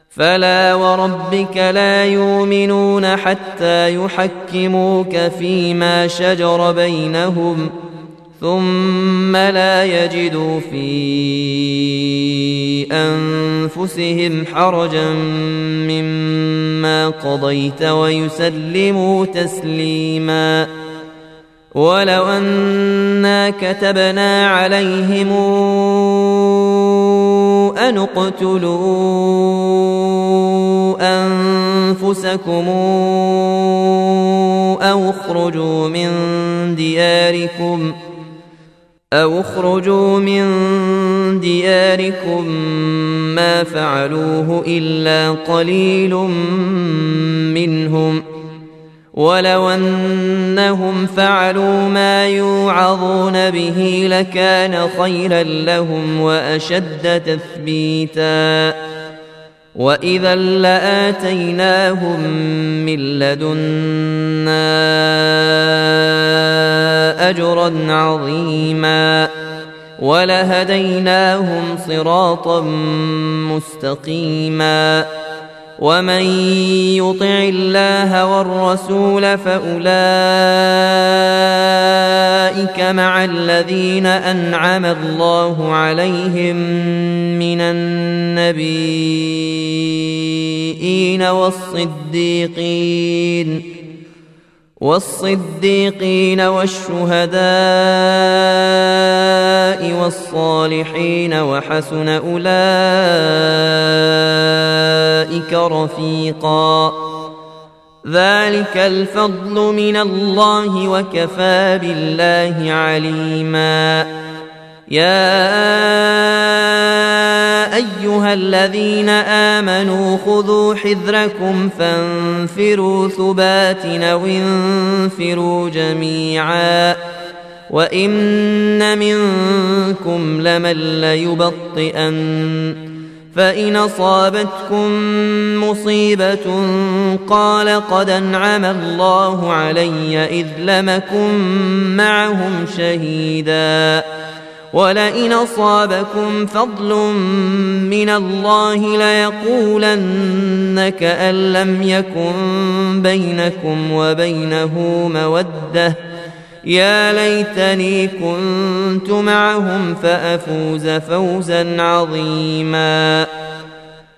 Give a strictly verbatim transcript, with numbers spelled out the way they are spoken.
فلا وربك لا يؤمنون حتى يحكموك فيما شجر بينهم ثم لا يجدوا في أنفسهم حرجا مما قضيت ويسلموا تسليما. ولو أنا كتبنا عليهم أن اقتلوا أنفسكم أو اخرجوا من دياركم أو اخرجوا من دياركم ما فعلوه إلا قليل منهم ولو أنهم فعلوا ما يوعظون به لكان خيرا لهم وأشد تثبيتا وإذا لآتيناهم من لدنا أجرا عظيما ولهديناهم صراطا مستقيما. ومن يطع الله والرسول فأولئك مع الذين أنعم الله عليهم من النبيين والصديقين والصديقين والشهداء والصالحين وحسن أولئك رفيقا. ذلك الفضل من الله وكفى بالله عليما. يا أيها الذين آمنوا خذوا حذركم فانفروا ثبات أو انفروا جميعا وإن منكم لمن ليبطئن فإن أصابتكم مصيبة قال قد أنعم الله علي إذ لم أكن معهم شهيدا ولئن أصابكم فضل من الله ليقولن كأن لم يكن بينكم وبينه مودة يا ليتني كنت معهم فأفوز فوزا عظيما.